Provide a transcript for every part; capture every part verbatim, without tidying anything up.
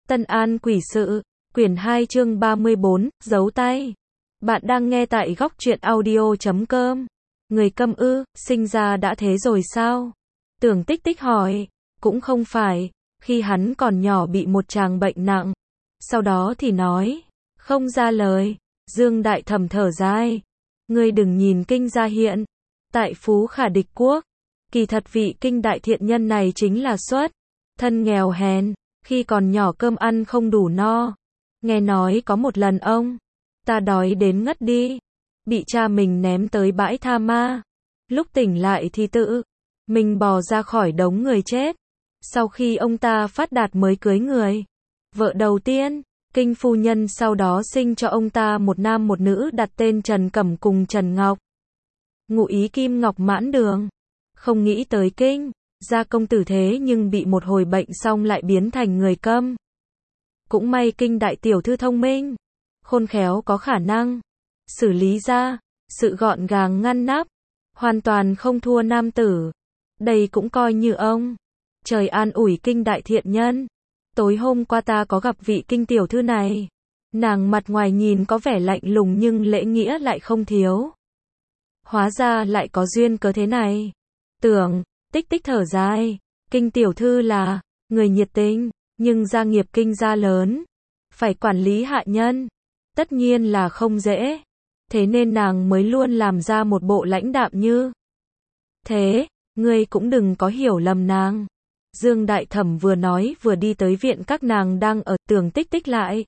Tân An quỷ sự, quyển hai chương ba mươi bốn, giấu tay. Bạn đang nghe tại góc truyện audio chấm com. Người câm ư, sinh ra đã thế rồi sao? Tưởng Tích Tích hỏi. Cũng không phải, khi hắn còn nhỏ bị một chàng bệnh nặng. Sau đó thì nói, không ra lời. Dương Đại thầm thở dài. Ngươi đừng nhìn kinh gia hiện. Tại Phú Khả Địch Quốc. Kỳ thật vị kinh đại thiện nhân này chính là xuất thân nghèo hèn. Khi còn nhỏ cơm ăn không đủ no. Nghe nói có một lần ông ta đói đến ngất đi, bị cha mình ném tới bãi tha ma. Lúc tỉnh lại thì tự mình bò ra khỏi đống người chết. Sau khi ông ta phát đạt mới cưới người vợ đầu tiên, kinh phu nhân sau đó sinh cho ông ta một nam một nữ đặt tên Trần Cẩm cùng Trần Ngọc. Ngụ ý Kim Ngọc mãn đường. Không nghĩ tới kinh gia công tử thế nhưng bị một hồi bệnh xong lại biến thành người câm. Cũng may kinh đại tiểu thư thông minh, khôn khéo có khả năng xử lý ra sự gọn gàng ngăn nắp, hoàn toàn không thua nam tử. Đây cũng coi như ông trời an ủi kinh đại thiện nhân. Tối hôm qua ta có gặp vị kinh tiểu thư này. Nàng mặt ngoài nhìn có vẻ lạnh lùng nhưng lễ nghĩa lại không thiếu. Hóa ra lại có duyên cớ thế này. Tưởng Tích Tích thở dài, kinh tiểu thư là người nhiệt tình, nhưng gia nghiệp kinh gia lớn, phải quản lý hạ nhân, tất nhiên là không dễ. Thế nên nàng mới luôn làm ra một bộ lãnh đạm như thế, ngươi cũng đừng có hiểu lầm nàng. Dương Đại Thẩm vừa nói vừa đi tới viện các nàng đang ở. Tưởng Tích Tích lại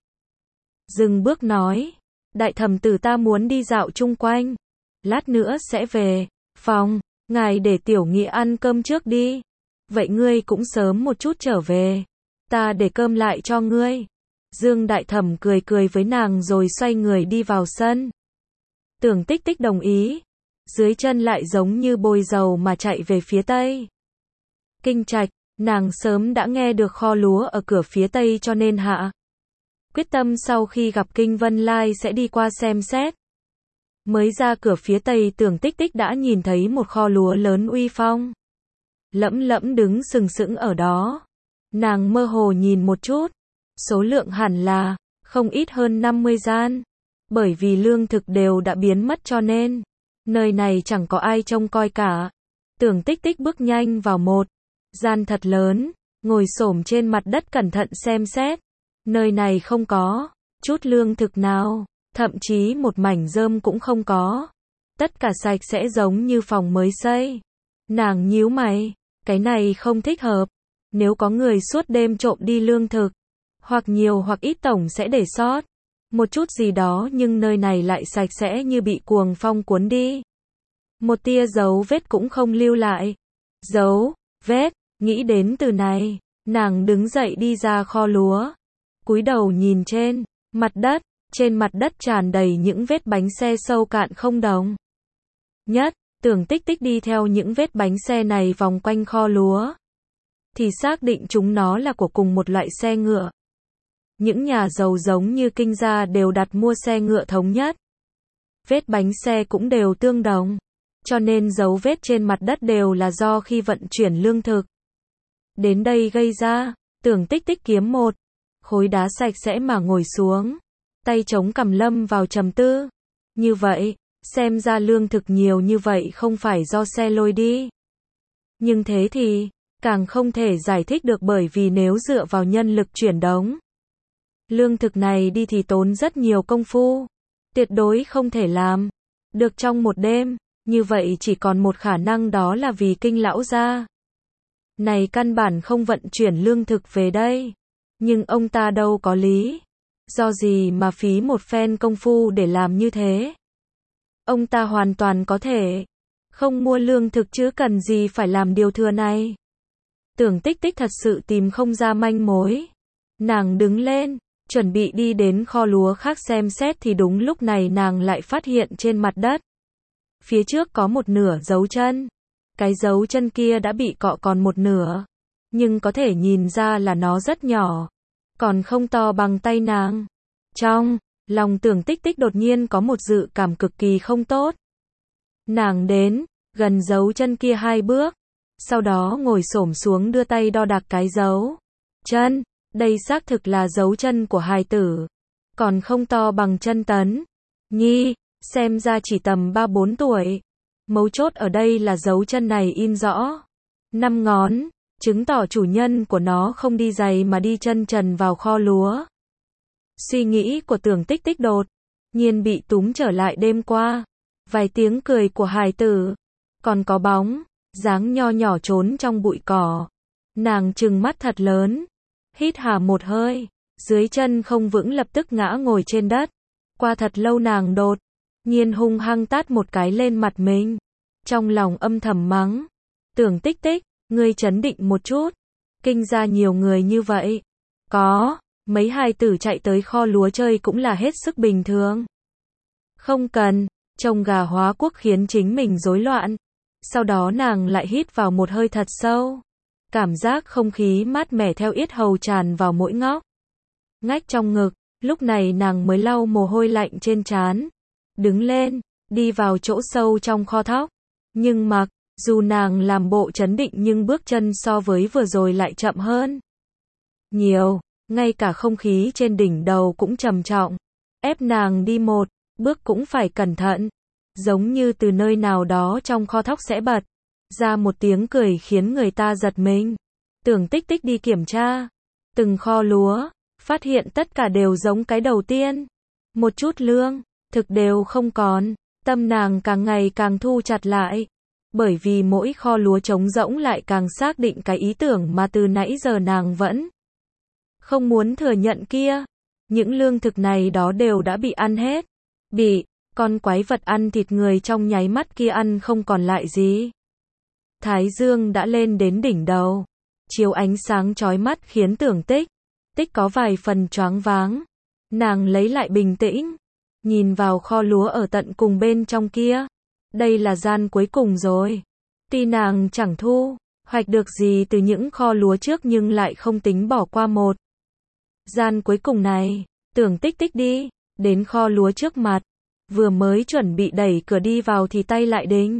dừng bước nói, Đại Thẩm tử ta muốn đi dạo chung quanh, lát nữa sẽ về phòng. Ngài để tiểu nghĩa ăn cơm trước đi. Vậy ngươi cũng sớm một chút trở về. Ta để cơm lại cho ngươi. Dương Đại Thẩm cười cười với nàng rồi xoay người đi vào sân. Tưởng Tích Tích đồng ý. Dưới chân lại giống như bôi dầu mà chạy về phía tây. Kinh Trạch, nàng sớm đã nghe được kho lúa ở cửa phía tây cho nên hạ quyết tâm sau khi gặp Kinh Vân Lai sẽ đi qua xem xét. Mới ra cửa phía tây Tưởng Tích Tích đã nhìn thấy một kho lúa lớn uy phong lẫm lẫm đứng sừng sững ở đó. Nàng mơ hồ nhìn một chút, số lượng hẳn là không ít hơn năm mươi gian, bởi vì lương thực đều đã biến mất cho nên nơi này chẳng có ai trông coi cả. Tưởng Tích Tích bước nhanh vào một gian thật lớn, ngồi xổm trên mặt đất cẩn thận xem xét. Nơi này không có chút lương thực nào, thậm chí một mảnh rơm cũng không có. Tất cả sạch sẽ giống như phòng mới xây. Nàng nhíu mày, cái này không thích hợp. Nếu có người suốt đêm trộm đi lương thực, hoặc nhiều hoặc ít tổng sẽ để sót một chút gì đó, nhưng nơi này lại sạch sẽ như bị cuồng phong cuốn đi. Một tia dấu vết cũng không lưu lại. Dấu vết, nghĩ đến từ này, nàng đứng dậy đi ra kho lúa, cúi đầu nhìn trên mặt đất. Trên mặt đất tràn đầy những vết bánh xe sâu cạn không đồng nhất. Tưởng Tích Tích đi theo những vết bánh xe này vòng quanh kho lúa, thì xác định chúng nó là của cùng một loại xe ngựa. Những nhà giàu giống như kinh gia đều đặt mua xe ngựa thống nhất. Vết bánh xe cũng đều tương đồng, cho nên dấu vết trên mặt đất đều là do khi vận chuyển lương thực đến đây gây ra. Tưởng Tích Tích kiếm một khối đá sạch sẽ mà ngồi xuống, tay chống cằm lâm vào trầm tư. Như vậy, xem ra lương thực nhiều như vậy không phải do xe lôi đi. Nhưng thế thì, càng không thể giải thích được, bởi vì nếu dựa vào nhân lực chuyển đống lương thực này đi thì tốn rất nhiều công phu. Tuyệt đối không thể làm được trong một đêm. Như vậy chỉ còn một khả năng, đó là vì kinh lão gia này căn bản không vận chuyển lương thực về đây. Nhưng ông ta đâu có lý do gì mà phí một phen công phu để làm như thế. Ông ta hoàn toàn có thể không mua lương thực chứ cần gì phải làm điều thừa này. Tưởng Tích Tích thật sự tìm không ra manh mối. Nàng đứng lên, chuẩn bị đi đến kho lúa khác xem xét thì đúng lúc này nàng lại phát hiện trên mặt đất phía trước có một nửa dấu chân. Cái dấu chân kia đã bị cọ còn một nửa, nhưng có thể nhìn ra là nó rất nhỏ, còn không to bằng tay nàng. Trong lòng Tưởng Tích Tích đột nhiên có một dự cảm cực kỳ không tốt. Nàng đến gần dấu chân kia hai bước, sau đó ngồi xổm xuống đưa tay đo đạc cái dấu chân Đây xác thực là dấu chân của hài tử. Còn không to bằng chân Tấn Nhi, xem ra chỉ tầm ba bốn tuổi. Mấu chốt ở đây là dấu chân này in rõ năm ngón, chứng tỏ chủ nhân của nó không đi giày mà đi chân trần vào kho lúa. Suy nghĩ của Tưởng Tích Tích đột nhiên bị túm trở lại đêm qua. Vài tiếng cười của hài tử, còn có bóng dáng nho nhỏ trốn trong bụi cỏ. Nàng trừng mắt thật lớn, hít hà một hơi, dưới chân không vững lập tức ngã ngồi trên đất. Qua thật lâu nàng đột nhiên hung hăng tát một cái lên mặt mình, trong lòng âm thầm mắng, Tưởng Tích Tích, ngươi trấn định một chút, kinh ra nhiều người như vậy. Có, mấy hài tử chạy tới kho lúa chơi cũng là hết sức bình thường. Không cần, trông gà hóa quốc khiến chính mình rối loạn. Sau đó nàng lại hít vào một hơi thật sâu. Cảm giác không khí mát mẻ theo yết hầu tràn vào mỗi ngóc ngách trong ngực. Lúc này nàng mới lau mồ hôi lạnh trên trán, đứng lên, đi vào chỗ sâu trong kho thóc. Nhưng mặc dù nàng làm bộ trấn định nhưng bước chân so với vừa rồi lại chậm hơn nhiều, ngay cả không khí trên đỉnh đầu cũng trầm trọng, ép nàng đi một bước cũng phải cẩn thận, giống như từ nơi nào đó trong kho thóc sẽ bật ra một tiếng cười khiến người ta giật mình. Tưởng Tích Tích đi kiểm tra từng kho lúa, phát hiện tất cả đều giống cái đầu tiên, một chút lương thực đều không còn. Tâm nàng càng ngày càng thu chặt lại, bởi vì mỗi kho lúa trống rỗng lại càng xác định cái ý tưởng mà từ nãy giờ nàng vẫn không muốn thừa nhận kia. Những lương thực này đó đều đã bị ăn hết, bị con quái vật ăn thịt người trong nháy mắt kia ăn không còn lại gì. Thái dương đã lên đến đỉnh đầu, chiếu ánh sáng chói mắt khiến Tưởng Tích Tích có vài phần choáng váng. Nàng lấy lại bình tĩnh, nhìn vào kho lúa ở tận cùng bên trong kia. Đây là gian cuối cùng rồi. Tuy nàng chẳng thu hoạch được gì từ những kho lúa trước nhưng lại không tính bỏ qua một gian cuối cùng này. Tưởng Tích Tích đi đến kho lúa trước mặt, vừa mới chuẩn bị đẩy cửa đi vào thì tay lại đình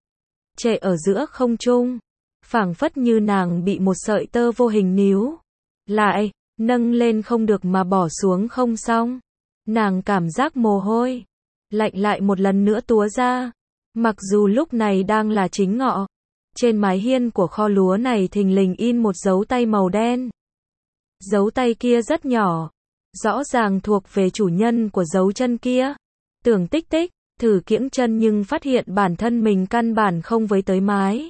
trệ ở giữa không trung, phảng phất như nàng bị một sợi tơ vô hình níu lại, nâng lên không được mà bỏ xuống không xong. Nàng cảm giác mồ hôi lạnh lại một lần nữa túa ra. Mặc dù lúc này đang là chính ngọ, trên mái hiên của kho lúa này thình lình in một dấu tay màu đen. Dấu tay kia rất nhỏ, rõ ràng thuộc về chủ nhân của dấu chân kia. Tưởng Tích Tích thử kiễng chân nhưng phát hiện bản thân mình căn bản không với tới mái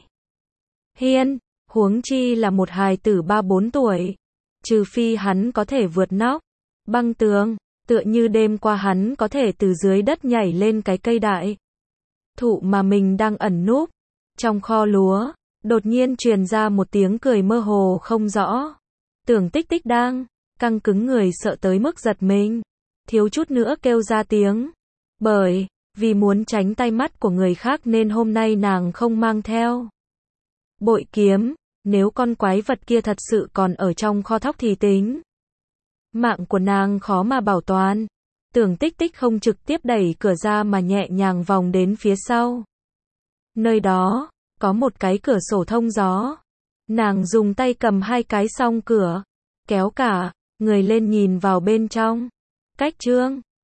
hiên, huống chi là một hài tử ba bốn tuổi. Trừ phi hắn có thể vượt nóc băng tường, tựa như đêm qua hắn có thể từ dưới đất nhảy lên cái cây đại thụ mà mình đang ẩn núp. Trong kho lúa, đột nhiên truyền ra một tiếng cười mơ hồ không rõ. Tưởng Tích Tích đang căng cứng người sợ tới mức giật mình, thiếu chút nữa kêu ra tiếng. Bởi vì muốn tránh tay mắt của người khác nên hôm nay nàng không mang theo bội kiếm. Nếu con quái vật kia thật sự còn ở trong kho thóc thì tính mạng của nàng khó mà bảo toàn. Tưởng Tích Tích không trực tiếp đẩy cửa ra mà nhẹ nhàng vòng đến phía sau. Nơi đó có một cái cửa sổ thông gió. Nàng dùng tay cầm hai cái song cửa, kéo cả người lên nhìn vào bên trong. Cách trương